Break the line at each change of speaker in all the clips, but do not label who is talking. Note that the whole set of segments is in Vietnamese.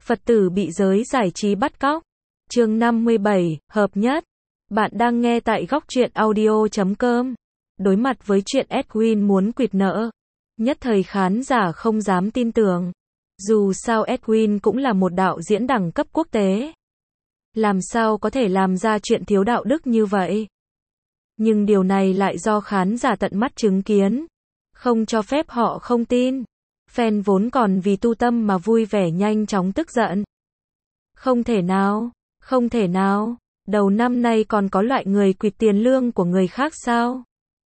Phật tử bị giới giải trí bắt cóc. Chương 57, hợp nhất. Bạn đang nghe tại góc truyện audio.com. Đối mặt với chuyện Edwin muốn quỵt nợ, nhất thời khán giả không dám tin tưởng. Dù sao Edwin cũng là một đạo diễn đẳng cấp quốc tế. Làm sao có thể làm ra chuyện thiếu đạo đức như vậy? Nhưng điều này lại do khán giả tận mắt chứng kiến. Không cho phép họ không tin. Fan vốn còn vì tu tâm mà vui vẻ nhanh chóng tức giận. Không thể nào, không thể nào, đầu năm nay còn có loại người quỵt tiền lương của người khác sao?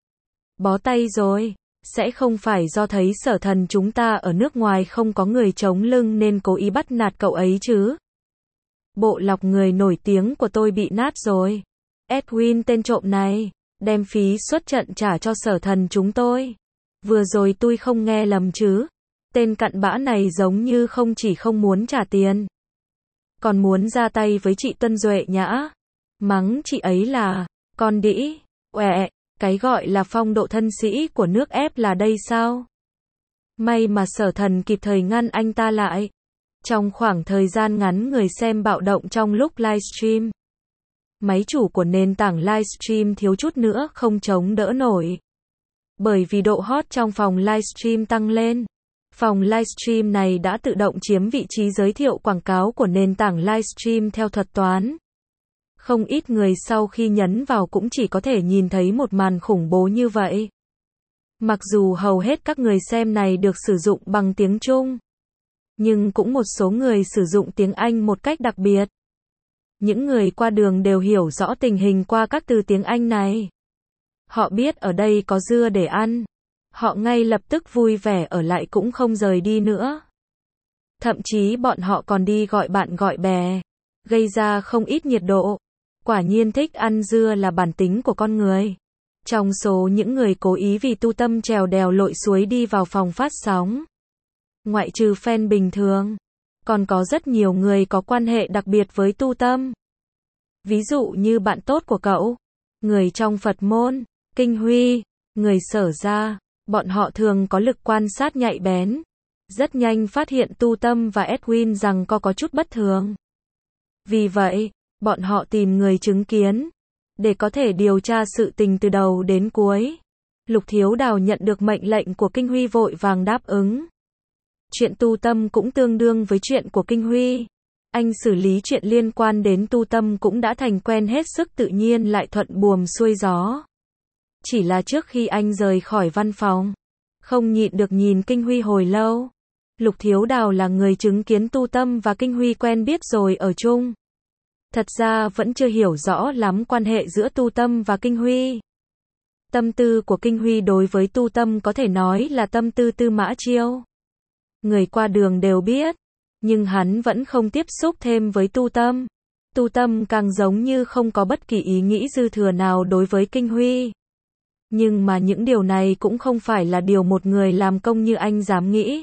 Bó tay rồi, sẽ không phải do thấy Sở Thần chúng ta ở nước ngoài không có người chống lưng nên cố ý bắt nạt cậu ấy chứ? Bộ lọc người nổi tiếng của tôi bị nát rồi. Edwin tên trộm này, đem phí xuất trận trả cho Sở Thần chúng tôi. Vừa rồi tôi không nghe lầm chứ? Tên cặn bã này giống như không chỉ không muốn trả tiền, còn muốn ra tay với chị Tân Duệ Nhã. Mắng chị ấy là con đĩ, ọe, cái gọi là phong độ thân sĩ của nước ép là đây sao? May mà Sở Thần kịp thời ngăn anh ta lại. Trong khoảng thời gian ngắn người xem bạo động trong lúc livestream. Máy chủ của nền tảng livestream thiếu chút nữa không chống đỡ nổi. Bởi vì độ hot trong phòng livestream tăng lên. Phòng livestream này đã tự động chiếm vị trí giới thiệu quảng cáo của nền tảng livestream theo thuật toán. Không ít người sau khi nhấn vào cũng chỉ có thể nhìn thấy một màn khủng bố như vậy. Mặc dù hầu hết các người xem này được sử dụng bằng tiếng Trung, nhưng cũng một số người sử dụng tiếng Anh một cách đặc biệt. Những người qua đường đều hiểu rõ tình hình qua các từ tiếng Anh này. Họ biết ở đây có dưa để ăn. Họ ngay lập tức vui vẻ ở lại cũng không rời đi nữa. Thậm chí bọn họ còn đi gọi bạn gọi bè, gây ra không ít nhiệt độ. Quả nhiên thích ăn dưa là bản tính của con người. Trong số những người cố ý vì tu tâm trèo đèo lội suối đi vào phòng phát sóng, ngoại trừ fan bình thường, còn có rất nhiều người có quan hệ đặc biệt với tu tâm. Ví dụ như bạn tốt của cậu, người trong Phật môn, Kinh Huy, người Sở gia. Bọn họ thường có lực quan sát nhạy bén, rất nhanh phát hiện tu tâm và Edwin rằng có chút bất thường. Vì vậy, bọn họ tìm người chứng kiến, để có thể điều tra sự tình từ đầu đến cuối. Lục Thiếu Đào nhận được mệnh lệnh của Kinh Huy vội vàng đáp ứng. Chuyện tu tâm cũng tương đương với chuyện của Kinh Huy. Anh xử lý chuyện liên quan đến tu tâm cũng đã thành quen hết sức tự nhiên lại thuận buồm xuôi gió. Chỉ là trước khi anh rời khỏi văn phòng, không nhịn được nhìn Kinh Huy hồi lâu. Lục Thiếu Đào là người chứng kiến tu tâm và Kinh Huy quen biết rồi ở chung. Thật ra vẫn chưa hiểu rõ lắm quan hệ giữa tu tâm và Kinh Huy. Tâm tư của Kinh Huy đối với tu tâm có thể nói là tâm tư Tư Mã Chiêu. Người qua đường đều biết, nhưng hắn vẫn không tiếp xúc thêm với tu tâm. Tu tâm càng giống như không có bất kỳ ý nghĩ dư thừa nào đối với Kinh Huy. Nhưng mà những điều này cũng không phải là điều một người làm công như anh dám nghĩ.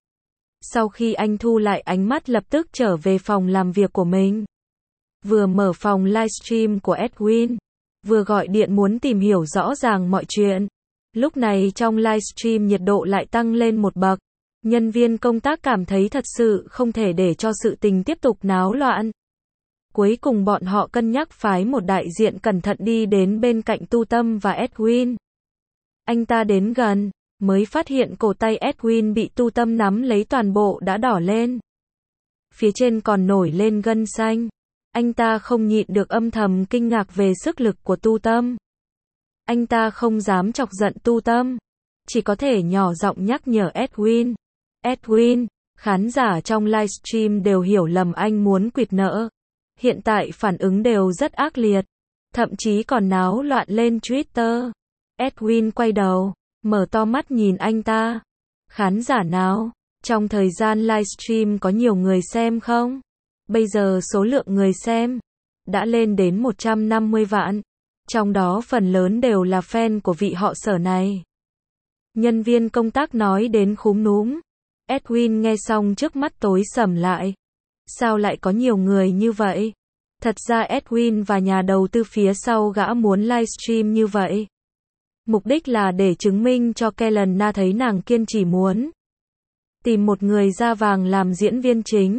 Sau khi anh thu lại ánh mắt lập tức trở về phòng làm việc của mình. Vừa mở phòng livestream của Edwin, vừa gọi điện muốn tìm hiểu rõ ràng mọi chuyện. Lúc này trong livestream nhiệt độ lại tăng lên một bậc. Nhân viên công tác cảm thấy thật sự không thể để cho sự tình tiếp tục náo loạn. Cuối cùng bọn họ cân nhắc phái một đại diện cẩn thận đi đến bên cạnh tu tâm và Edwin. Anh ta đến gần, mới phát hiện cổ tay Edwin bị tu tâm nắm lấy toàn bộ đã đỏ lên. Phía trên còn nổi lên gân xanh. Anh ta không nhịn được âm thầm kinh ngạc về sức lực của tu tâm. Anh ta không dám chọc giận tu tâm, chỉ có thể nhỏ giọng nhắc nhở Edwin. Edwin, khán giả trong livestream đều hiểu lầm anh muốn quỵt nợ. Hiện tại phản ứng đều rất ác liệt, thậm chí còn náo loạn lên Twitter. Edwin quay đầu, mở to mắt nhìn anh ta. Khán giả nào? Trong thời gian livestream có nhiều người xem không? Bây giờ số lượng người xem đã lên đến 150 vạn. Trong đó phần lớn đều là fan của vị họ Sở này. Nhân viên công tác nói đến khúm núm. Edwin nghe xong trước mắt tối sầm lại. Sao lại có nhiều người như vậy? Thật ra Edwin và nhà đầu tư phía sau gã muốn livestream như vậy. Mục đích là để chứng minh cho Kellen Na thấy nàng kiên trì muốn tìm một người da vàng làm diễn viên chính.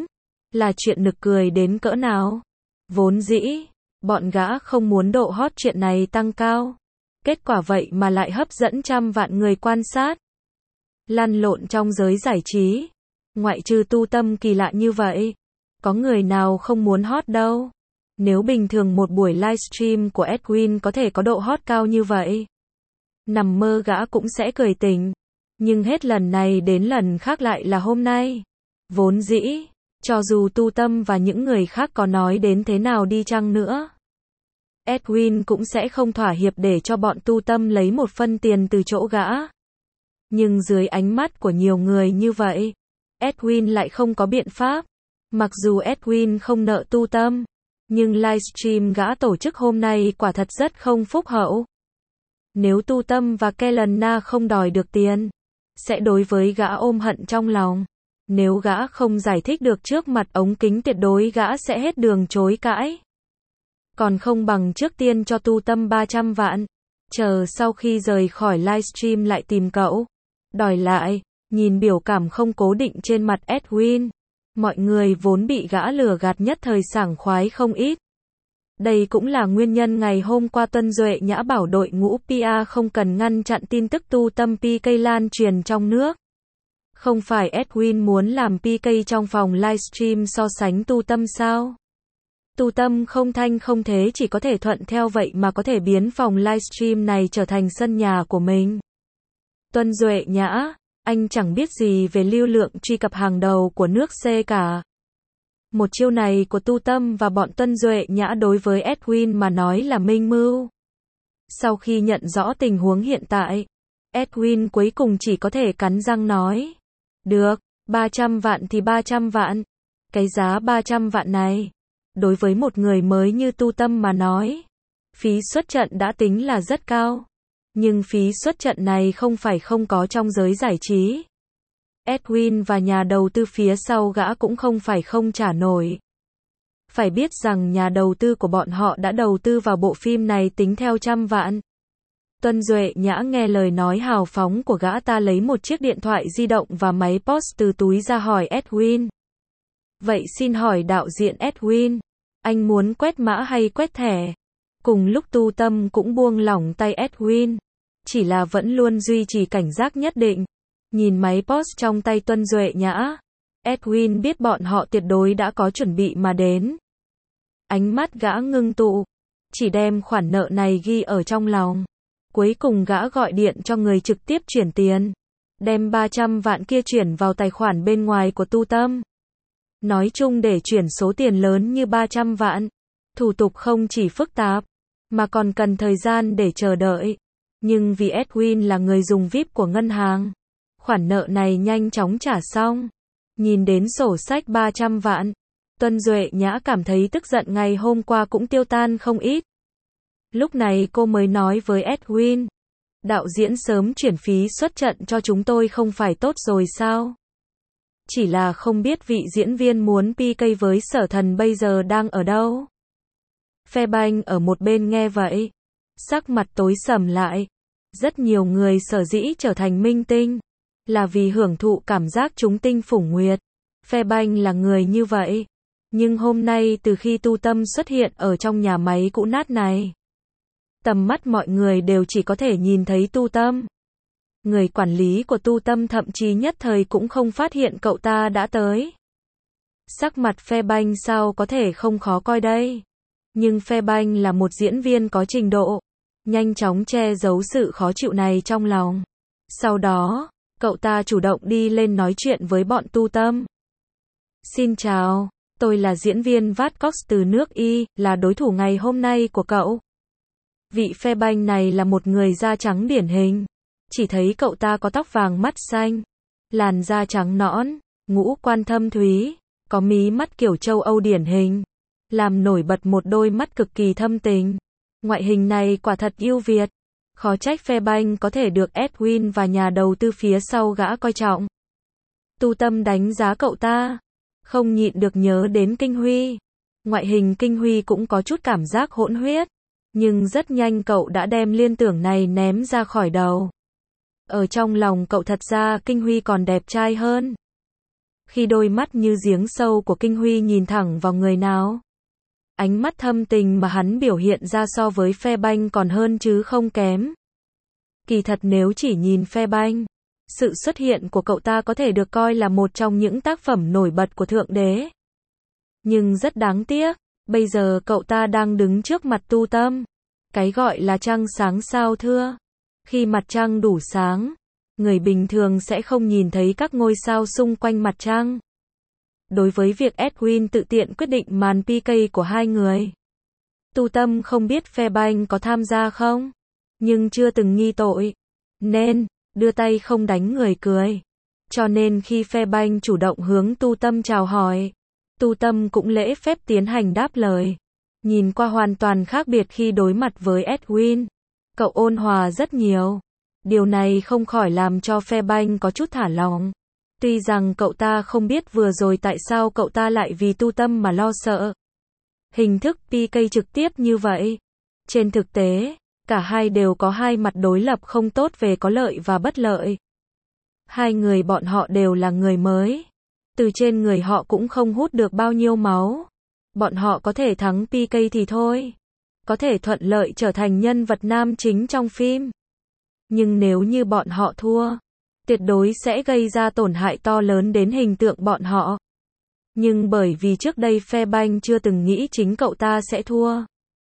là chuyện nực cười đến cỡ nào. Vốn dĩ, bọn gã không muốn độ hot chuyện này tăng cao. Kết quả vậy mà lại hấp dẫn trăm vạn người quan sát. Lăn lộn trong giới giải trí. Ngoại trừ Tu Tâm kỳ lạ như vậy. Có người nào không muốn hot đâu. Nếu bình thường một buổi livestream của Edwin có thể có độ hot cao như vậy, nằm mơ gã cũng sẽ cười tỉnh. Nhưng hết lần này đến lần khác lại là hôm nay. Vốn dĩ, cho dù Tu Tâm và những người khác có nói đến thế nào đi chăng nữa, Edwin cũng sẽ không thỏa hiệp để cho bọn Tu Tâm lấy một phân tiền từ chỗ gã. Nhưng dưới ánh mắt của nhiều người như vậy, Edwin lại không có biện pháp. Mặc dù Edwin không nợ Tu Tâm, nhưng livestream gã tổ chức hôm nay quả thật rất không phúc hậu. Nếu Tu Tâm và Kelena không đòi được tiền, sẽ đối với gã ôm hận trong lòng. Nếu gã không giải thích được trước mặt ống kính tuyệt đối gã sẽ hết đường chối cãi. Còn không bằng trước tiên cho Tu Tâm 300 vạn. Chờ sau khi rời khỏi livestream lại tìm cậu. Đòi lại, nhìn biểu cảm không cố định trên mặt Edwin. Mọi người vốn bị gã lừa gạt nhất thời sảng khoái không ít. Đây cũng là nguyên nhân ngày hôm qua Tuân Duệ Nhã bảo đội ngũ PR không cần ngăn chặn tin tức Tu Tâm PK lan truyền trong nước. Không phải Edwin muốn làm PK trong phòng livestream so sánh Tu Tâm sao? Tu Tâm không thanh không thế chỉ có thể thuận theo vậy mà có thể biến phòng livestream này trở thành sân nhà của mình. Tuân Duệ Nhã, anh chẳng biết gì về lưu lượng truy cập hàng đầu của nước C cả. Một chiêu này của Tu Tâm và bọn Tuân Duệ Nhã đối với Edwin mà nói là minh mưu. Sau khi nhận rõ tình huống hiện tại, Edwin cuối cùng chỉ có thể cắn răng nói. Được, 300 vạn thì 300 vạn. Cái giá 300 vạn này, đối với một người mới như Tu Tâm mà nói, phí xuất trận đã tính là rất cao. Nhưng phí xuất trận này không phải không có trong giới giải trí. Edwin và nhà đầu tư phía sau gã cũng không phải không trả nổi. Phải biết rằng nhà đầu tư của bọn họ đã đầu tư vào bộ phim này tính theo trăm vạn. Tuân Duệ Nhã nghe lời nói hào phóng của gã ta lấy một chiếc điện thoại di động và máy POS từ túi ra hỏi Edwin. Vậy xin hỏi đạo diễn Edwin, anh muốn quét mã hay quét thẻ? Cùng lúc Tu Tâm cũng buông lỏng tay Edwin. Chỉ là vẫn luôn duy trì cảnh giác nhất định. Nhìn máy POS trong tay Tuân Duệ Nhã, Edwin biết bọn họ tuyệt đối đã có chuẩn bị mà đến. Ánh mắt gã ngưng tụ, chỉ đem khoản nợ này ghi ở trong lòng. Cuối cùng gã gọi điện cho người trực tiếp chuyển tiền, đem 300 vạn kia chuyển vào tài khoản bên ngoài của Tu Tâm. Nói chung để chuyển số tiền lớn như 300 vạn, thủ tục không chỉ phức tạp, mà còn cần thời gian để chờ đợi. Nhưng vì Edwin là người dùng VIP của ngân hàng, khoản nợ này nhanh chóng trả xong. Nhìn đến sổ sách 300 vạn, Tuân Duệ Nhã cảm thấy tức giận ngày hôm qua cũng tiêu tan không ít. Lúc này cô mới nói với Edwin, đạo diễn sớm chuyển phí xuất trận cho chúng tôi không phải tốt rồi sao? Chỉ là không biết vị diễn viên muốn PK với Sở Thần bây giờ đang ở đâu? Fairbanks ở một bên nghe vậy, sắc mặt tối sầm lại. Rất nhiều người sở dĩ trở thành minh tinh, là vì hưởng thụ cảm giác trúng tinh phủng nguyệt. Fairbanks là người như vậy. Nhưng hôm nay từ khi Tu Tâm xuất hiện ở trong nhà máy cũ nát này, tầm mắt mọi người đều chỉ có thể nhìn thấy Tu Tâm. Người quản lý của Tu Tâm thậm chí nhất thời cũng không phát hiện cậu ta đã tới. Sắc mặt Fairbanks sao có thể không khó coi đây. Nhưng Fairbanks là một diễn viên có trình độ, nhanh chóng che giấu sự khó chịu này trong lòng. Sau đó, cậu ta chủ động đi lên nói chuyện với bọn Tu Tâm. Xin chào, tôi là diễn viên Vát Cox từ nước Y, là đối thủ ngày hôm nay của cậu. Vị Fairbanks này là một người da trắng điển hình. Chỉ thấy cậu ta có tóc vàng mắt xanh, làn da trắng nõn, ngũ quan thâm thúy, có mí mắt kiểu châu Âu điển hình, làm nổi bật một đôi mắt cực kỳ thâm tình. Ngoại hình này quả thật ưu việt. Khó trách Fairbanks có thể được Edwin và nhà đầu tư phía sau gã coi trọng. Tu Tâm đánh giá cậu ta, không nhịn được nhớ đến Kinh Huy. Ngoại hình Kinh Huy cũng có chút cảm giác hỗn huyết, nhưng rất nhanh cậu đã đem liên tưởng này ném ra khỏi đầu. Ở trong lòng cậu thật ra Kinh Huy còn đẹp trai hơn. Khi đôi mắt như giếng sâu của Kinh Huy nhìn thẳng vào người nào. Ánh mắt thâm tình mà hắn biểu hiện ra so với Phe Banh còn hơn chứ không kém. Kỳ thật nếu chỉ nhìn Phe Banh, sự xuất hiện của cậu ta có thể được coi là một trong những tác phẩm nổi bật của Thượng Đế. Nhưng rất đáng tiếc, bây giờ cậu ta đang đứng trước mặt Tu Tâm. Cái gọi là trăng sáng sao thưa. Khi mặt trăng đủ sáng, người bình thường sẽ không nhìn thấy các ngôi sao xung quanh mặt trăng. Đối với việc Edwin tự tiện quyết định màn PK của hai người, Tu Tâm không biết Phe Banh có tham gia không, nhưng chưa từng nghi tội, nên đưa tay không đánh người cười. Cho nên khi Phe Banh chủ động hướng Tu Tâm chào hỏi, Tu Tâm cũng lễ phép tiến hành đáp lời. Nhìn qua hoàn toàn khác biệt khi đối mặt với Edwin. Cậu ôn hòa rất nhiều. Điều này không khỏi làm cho Phe Banh có chút thả lỏng. Tuy rằng cậu ta không biết vừa rồi tại sao cậu ta lại vì Tu Tâm mà lo sợ. Hình thức PK trực tiếp như vậy. Trên thực tế, cả hai đều có hai mặt đối lập không tốt về có lợi và bất lợi. Hai người bọn họ đều là người mới. Từ trên người họ cũng không hút được bao nhiêu máu. Bọn họ có thể thắng PK thì thôi. Có thể thuận lợi trở thành nhân vật nam chính trong phim. Nhưng nếu như bọn họ thua, tuyệt đối sẽ gây ra tổn hại to lớn đến hình tượng bọn họ. Nhưng bởi vì trước đây Phe Banh chưa từng nghĩ chính cậu ta sẽ thua,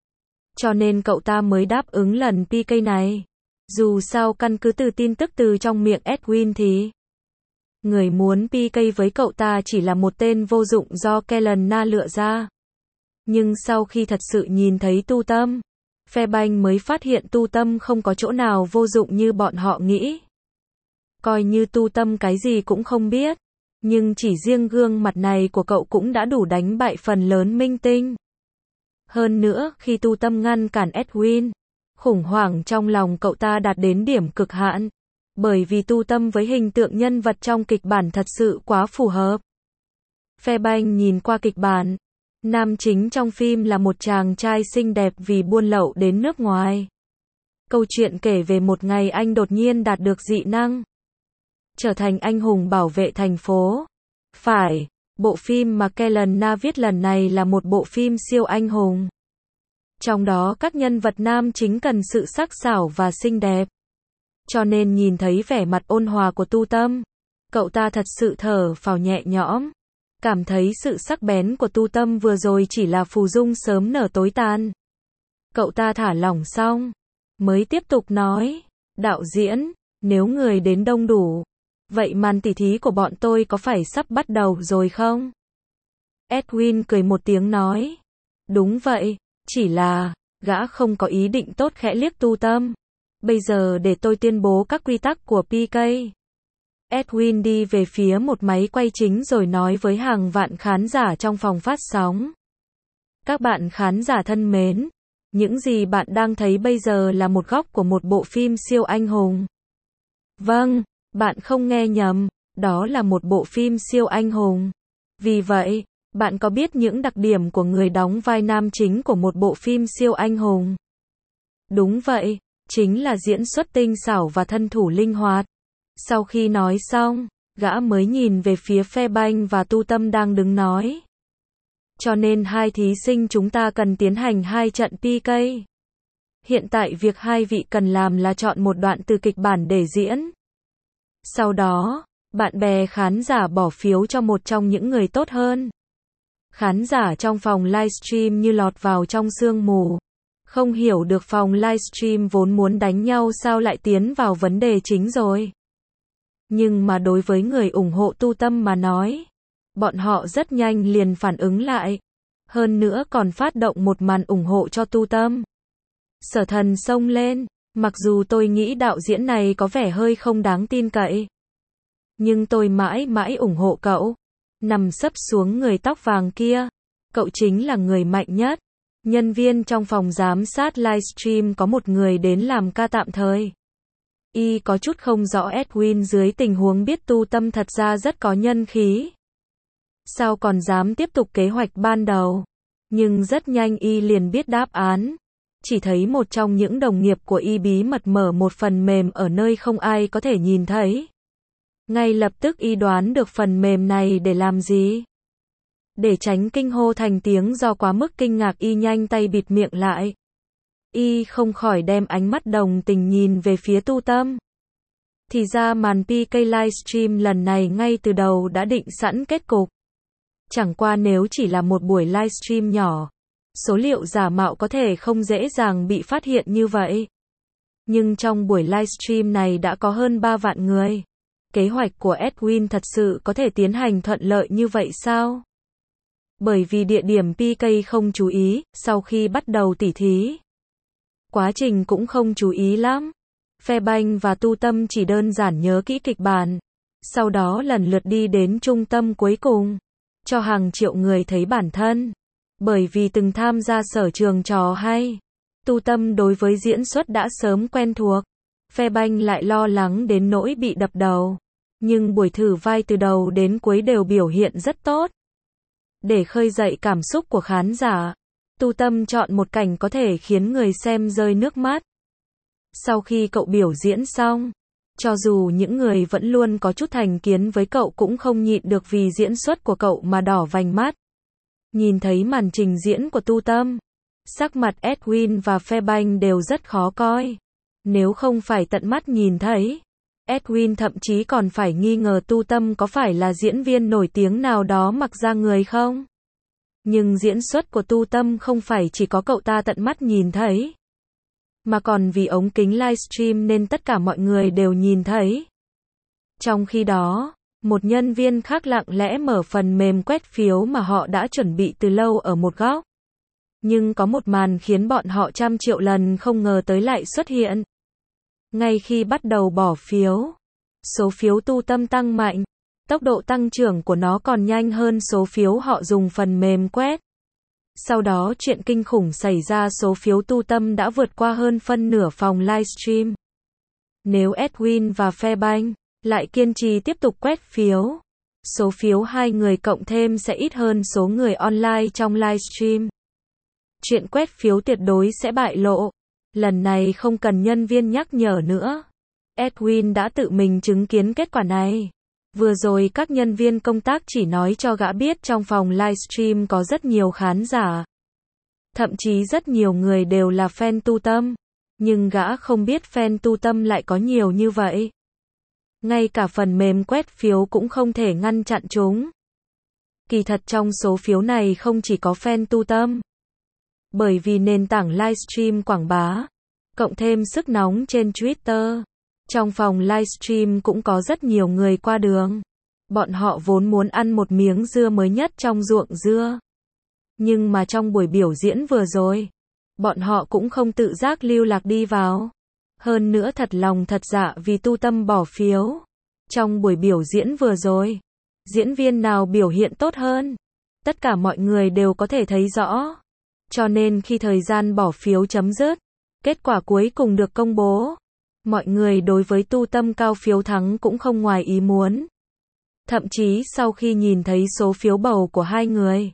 cho nên cậu ta mới đáp ứng lần PK này. Dù sao căn cứ từ tin tức từ trong miệng Edwin thì người muốn PK với cậu ta chỉ là một tên vô dụng do Kellen Na lựa ra. Nhưng sau khi thật sự nhìn thấy Tu Tâm, Phe Banh mới phát hiện Tu Tâm không có chỗ nào vô dụng như bọn họ nghĩ. Coi như Tu Tâm cái gì cũng không biết, nhưng chỉ riêng gương mặt này của cậu cũng đã đủ đánh bại phần lớn minh tinh. Hơn nữa, khi Tu Tâm ngăn cản Edwin, khủng hoảng trong lòng cậu ta đạt đến điểm cực hạn. Bởi vì Tu Tâm với hình tượng nhân vật trong kịch bản thật sự quá phù hợp. Phe Banh nhìn qua kịch bản. Nam chính trong phim là một chàng trai xinh đẹp vì buôn lậu đến nước ngoài. Câu chuyện kể về một ngày anh đột nhiên đạt được dị năng, trở thành anh hùng bảo vệ thành phố. Phải, bộ phim mà Kellen Na viết lần này là một bộ phim siêu anh hùng. Trong đó các nhân vật nam chính cần sự sắc sảo và xinh đẹp. Cho nên nhìn thấy vẻ mặt ôn hòa của Tu Tâm, cậu ta thật sự thở phào nhẹ nhõm. Cảm thấy sự sắc bén của Tu Tâm vừa rồi chỉ là phù dung sớm nở tối tàn. Cậu ta thả lỏng xong, mới tiếp tục nói, đạo diễn, nếu người đến đông đủ, vậy màn tỉ thí của bọn tôi có phải sắp bắt đầu rồi không? Edwin cười một tiếng nói, đúng vậy, chỉ là, gã không có ý định tốt khẽ liếc Tu Tâm. Bây giờ để tôi tuyên bố các quy tắc của PK. Edwin đi về phía một máy quay chính rồi nói với hàng vạn khán giả trong phòng phát sóng. Các bạn khán giả thân mến, những gì bạn đang thấy bây giờ là một góc của một bộ phim siêu anh hùng. Vâng, bạn không nghe nhầm, đó là một bộ phim siêu anh hùng. Vì vậy, bạn có biết những đặc điểm của người đóng vai nam chính của một bộ phim siêu anh hùng? Đúng vậy, chính là diễn xuất tinh xảo và thân thủ linh hoạt. Sau khi nói xong, gã mới nhìn về phía Phe Banh và Tu Tâm đang đứng nói. Cho nên hai thí sinh chúng ta cần tiến hành hai trận PK. Hiện tại việc hai vị cần làm là chọn một đoạn từ kịch bản để diễn. Sau đó, bạn bè khán giả bỏ phiếu cho một trong những người tốt hơn. Khán giả trong phòng livestream như lọt vào trong sương mù. Không hiểu được phòng livestream vốn muốn đánh nhau sao lại tiến vào vấn đề chính rồi. Nhưng mà đối với người ủng hộ Tu Tâm mà nói, bọn họ rất nhanh liền phản ứng lại. Hơn nữa còn phát động một màn ủng hộ cho Tu Tâm. Sở Thần xông lên, mặc dù tôi nghĩ đạo diễn này có vẻ hơi không đáng tin cậy, nhưng tôi mãi mãi ủng hộ cậu. Nằm sấp xuống người tóc vàng kia, cậu chính là người mạnh nhất. Nhân viên trong phòng giám sát livestream có một người đến làm ca tạm thời. Y có chút không rõ Edwin dưới tình huống biết Tu Tâm thật ra rất có nhân khí. Sao còn dám tiếp tục kế hoạch ban đầu? Nhưng rất nhanh Y liền biết đáp án. Chỉ thấy một trong những đồng nghiệp của Y bí mật mở một phần mềm ở nơi không ai có thể nhìn thấy. Ngay lập tức y đoán được phần mềm này để làm gì. Để tránh kinh hô thành tiếng do quá mức kinh ngạc, y nhanh tay bịt miệng lại. Y không khỏi đem ánh mắt đồng tình nhìn về phía Tu Tâm. Thì ra màn PK livestream lần này ngay từ đầu đã định sẵn kết cục. Chẳng qua nếu chỉ là một buổi livestream nhỏ, số liệu giả mạo có thể không dễ dàng bị phát hiện như vậy. Nhưng trong buổi livestream này đã có hơn 3 vạn người. Kế hoạch của Edwin thật sự có thể tiến hành thuận lợi như vậy sao? Bởi vì địa điểm PK không chú ý, sau khi bắt đầu tỉ thí, quá trình cũng không chú ý lắm. Phe Banh và Tu Tâm chỉ đơn giản nhớ kỹ kịch bản, sau đó lần lượt đi đến trung tâm cuối cùng, cho hàng triệu người thấy bản thân. Bởi vì từng tham gia sở trường trò hay, Tu Tâm đối với diễn xuất đã sớm quen thuộc. Phe Banh lại lo lắng đến nỗi bị đập đầu. Nhưng buổi thử vai từ đầu đến cuối đều biểu hiện rất tốt. Để khơi dậy cảm xúc của khán giả, Tu Tâm chọn một cảnh có thể khiến người xem rơi nước mắt. Sau khi cậu biểu diễn xong, cho dù những người vẫn luôn có chút thành kiến với cậu cũng không nhịn được vì diễn xuất của cậu mà đỏ vành mắt. Nhìn thấy màn trình diễn của Tu Tâm, sắc mặt Edwin và Phe Banh đều rất khó coi. Nếu không phải tận mắt nhìn thấy, Edwin thậm chí còn phải nghi ngờ Tu Tâm có phải là diễn viên nổi tiếng nào đó mặc ra người không. Nhưng diễn xuất của Tu Tâm không phải chỉ có cậu ta tận mắt nhìn thấy, mà còn vì ống kính livestream nên tất cả mọi người đều nhìn thấy. Trong khi đó, một nhân viên khác lặng lẽ mở phần mềm quét phiếu mà họ đã chuẩn bị từ lâu ở một góc. Nhưng có một màn khiến bọn họ trăm triệu lần không ngờ tới lại xuất hiện. Ngay khi bắt đầu bỏ phiếu, số phiếu Tu Tâm tăng mạnh, tốc độ tăng trưởng của nó còn nhanh hơn số phiếu họ dùng phần mềm quét. Sau đó chuyện kinh khủng xảy ra, số phiếu Tu Tâm đã vượt qua hơn phân nửa phòng livestream. Nếu Edwin và Phe Banh lại kiên trì tiếp tục quét phiếu, số phiếu hai người cộng thêm sẽ ít hơn số người online trong livestream. Chuyện quét phiếu tuyệt đối sẽ bại lộ. Lần này không cần nhân viên nhắc nhở nữa. Edwin đã tự mình chứng kiến kết quả này. Vừa rồi các nhân viên công tác chỉ nói cho gã biết trong phòng livestream có rất nhiều khán giả. Thậm chí rất nhiều người đều là fan Tu Tâm. Nhưng gã không biết fan Tu Tâm lại có nhiều như vậy. Ngay cả phần mềm quét phiếu cũng không thể ngăn chặn chúng. Kỳ thật trong số phiếu này không chỉ có fan Tu Tâm. Bởi vì nền tảng livestream quảng bá, cộng thêm sức nóng trên Twitter, trong phòng livestream cũng có rất nhiều người qua đường. Bọn họ vốn muốn ăn một miếng dưa mới nhất trong ruộng dưa. Nhưng mà trong buổi biểu diễn vừa rồi, bọn họ cũng không tự giác lưu lạc đi vào. Hơn nữa thật lòng thật dạ vì Tu Tâm bỏ phiếu. Trong buổi biểu diễn vừa rồi, diễn viên nào biểu hiện tốt hơn, tất cả mọi người đều có thể thấy rõ. Cho nên khi thời gian bỏ phiếu chấm dứt, kết quả cuối cùng được công bố. Mọi người đối với Tu Tâm cao phiếu thắng cũng không ngoài ý muốn. Thậm chí sau khi nhìn thấy số phiếu bầu của hai người,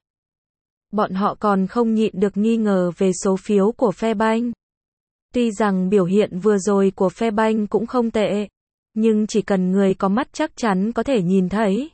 bọn họ còn không nhịn được nghi ngờ về số phiếu của Phe Banh. Tuy rằng biểu hiện vừa rồi của Phe Banh cũng không tệ, nhưng chỉ cần người có mắt chắc chắn có thể nhìn thấy.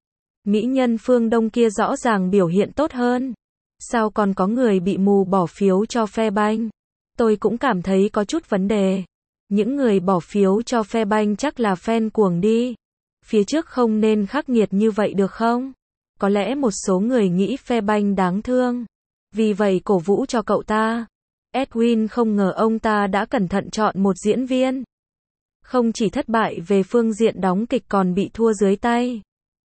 Mỹ nhân phương Đông kia rõ ràng biểu hiện tốt hơn. Sao còn có người bị mù bỏ phiếu cho Phe Banh? Tôi cũng cảm thấy có chút vấn đề. Những người bỏ phiếu cho Phe Banh chắc là fan cuồng đi. Phía trước không nên khắc nghiệt như vậy được không? Có lẽ một số người nghĩ Phe Banh đáng thương, vì vậy cổ vũ cho cậu ta. Edwin không ngờ ông ta đã cẩn thận chọn một diễn viên. Không chỉ thất bại về phương diện đóng kịch còn bị thua dưới tay.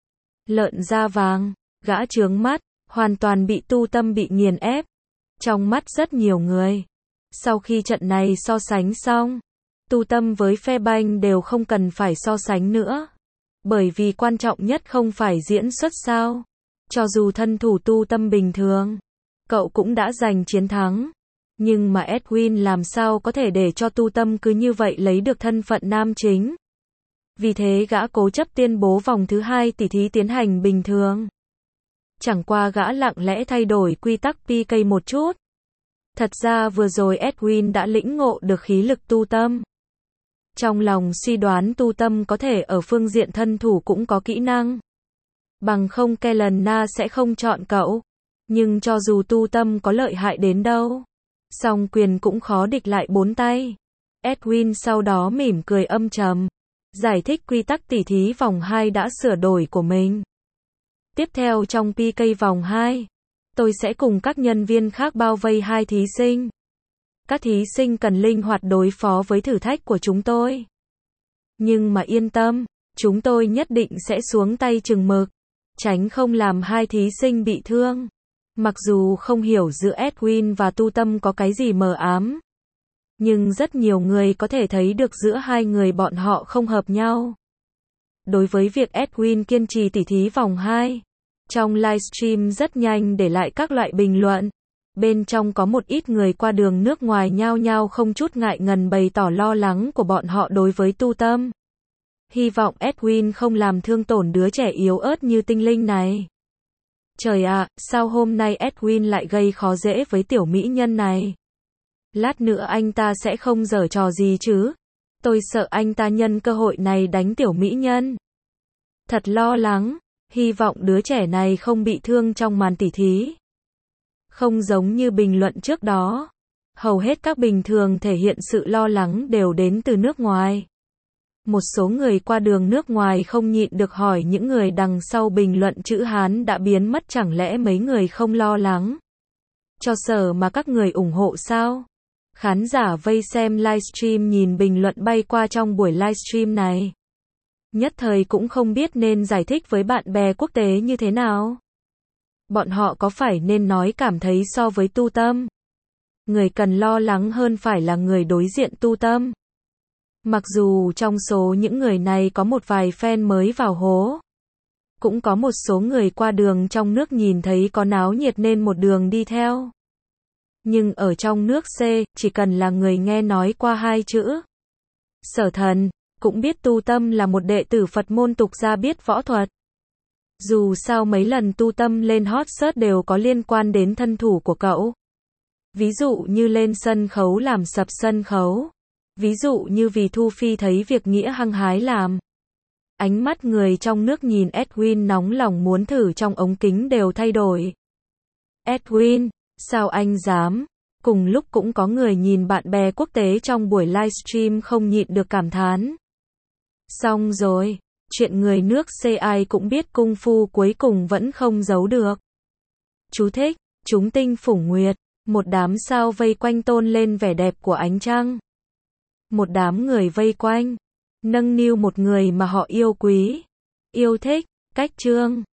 Lợn da vàng, gã trướng mắt, hoàn toàn bị Tu Tâm bị nghiền ép. Trong mắt rất nhiều người. Sau khi trận này so sánh xong, Tu Tâm với Phe Banh đều không cần phải so sánh nữa. Bởi vì quan trọng nhất không phải diễn xuất sao. Cho dù thân thủ Tu Tâm bình thường, cậu cũng đã giành chiến thắng. Nhưng mà Edwin làm sao có thể để cho Tu Tâm cứ như vậy lấy được thân phận nam chính. Vì thế gã cố chấp tuyên bố vòng thứ 2 tỷ thí tiến hành bình thường. Chẳng qua gã lặng lẽ thay đổi quy tắc PK một chút. Thật ra vừa rồi Edwin đã lĩnh ngộ được khí lực Tu Tâm. Trong lòng suy đoán Tu Tâm có thể ở phương diện thân thủ cũng có kỹ năng. Bằng không Kellen Na sẽ không chọn cậu. Nhưng cho dù Tu Tâm có lợi hại đến đâu, song quyền cũng khó địch lại bốn tay. Edwin sau đó mỉm cười âm trầm, giải thích quy tắc tỉ thí vòng 2 đã sửa đổi của mình. Tiếp theo trong PK vòng 2, tôi sẽ cùng các nhân viên khác bao vây hai thí sinh. Các thí sinh cần linh hoạt đối phó với thử thách của chúng tôi. Nhưng mà yên tâm, chúng tôi nhất định sẽ xuống tay chừng mực, tránh không làm hai thí sinh bị thương. Mặc dù không hiểu giữa Edwin và Tu Tâm có cái gì mờ ám, nhưng rất nhiều người có thể thấy được giữa hai người bọn họ không hợp nhau. Đối với việc Edwin kiên trì tỉ thí vòng 2, trong livestream rất nhanh để lại các loại bình luận. Bên trong có một ít người qua đường nước ngoài nhao nhao không chút ngại ngần bày tỏ lo lắng của bọn họ đối với Tu Tâm. Hy vọng Edwin không làm thương tổn đứa trẻ yếu ớt như tinh linh này. Trời ạ, sao hôm nay Edwin lại gây khó dễ với tiểu mỹ nhân này? Lát nữa anh ta sẽ không giở trò gì chứ? Tôi sợ anh ta nhân cơ hội này đánh tiểu mỹ nhân. Thật lo lắng, hy vọng đứa trẻ này không bị thương trong màn tỉ thí. Không giống như bình luận trước đó, hầu hết các bình thường thể hiện sự lo lắng đều đến từ nước ngoài. Một số người qua đường nước ngoài không nhịn được hỏi những người đằng sau bình luận chữ Hán đã biến mất, chẳng lẽ mấy người không lo lắng cho Sở mà các người ủng hộ sao? Khán giả vây xem livestream nhìn bình luận bay qua trong buổi livestream này. Nhất thời cũng không biết nên giải thích với bạn bè quốc tế như thế nào. Bọn họ có phải nên nói cảm thấy so với Tu Tâm, người cần lo lắng hơn phải là người đối diện Tu Tâm. Mặc dù trong số những người này có một vài fan mới vào hố, cũng có một số người qua đường trong nước nhìn thấy có náo nhiệt nên một đường đi theo. Nhưng ở trong nước C, chỉ cần là người nghe nói qua hai chữ Sở Thần, cũng biết Tu Tâm là một đệ tử Phật môn tục gia biết võ thuật. Dù sao mấy lần Tu Tâm lên hot search đều có liên quan đến thân thủ của cậu. Ví dụ như lên sân khấu làm sập sân khấu. Ví dụ như vì Thu Phi thấy việc Nghĩa hăng hái làm. Ánh mắt người trong nước nhìn Edwin nóng lòng muốn thử trong ống kính đều thay đổi. Edwin, sao anh dám? Cùng lúc cũng có người nhìn bạn bè quốc tế trong buổi livestream không nhịn được cảm thán. Xong rồi, chuyện người nước C ai cũng biết cung phu cuối cùng vẫn không giấu được. Chú thích, chúng tinh phủng nguyệt, một đám sao vây quanh tôn lên vẻ đẹp của ánh trăng. Một đám người vây quanh, nâng niu một người mà họ yêu quý, yêu thích, cách chương.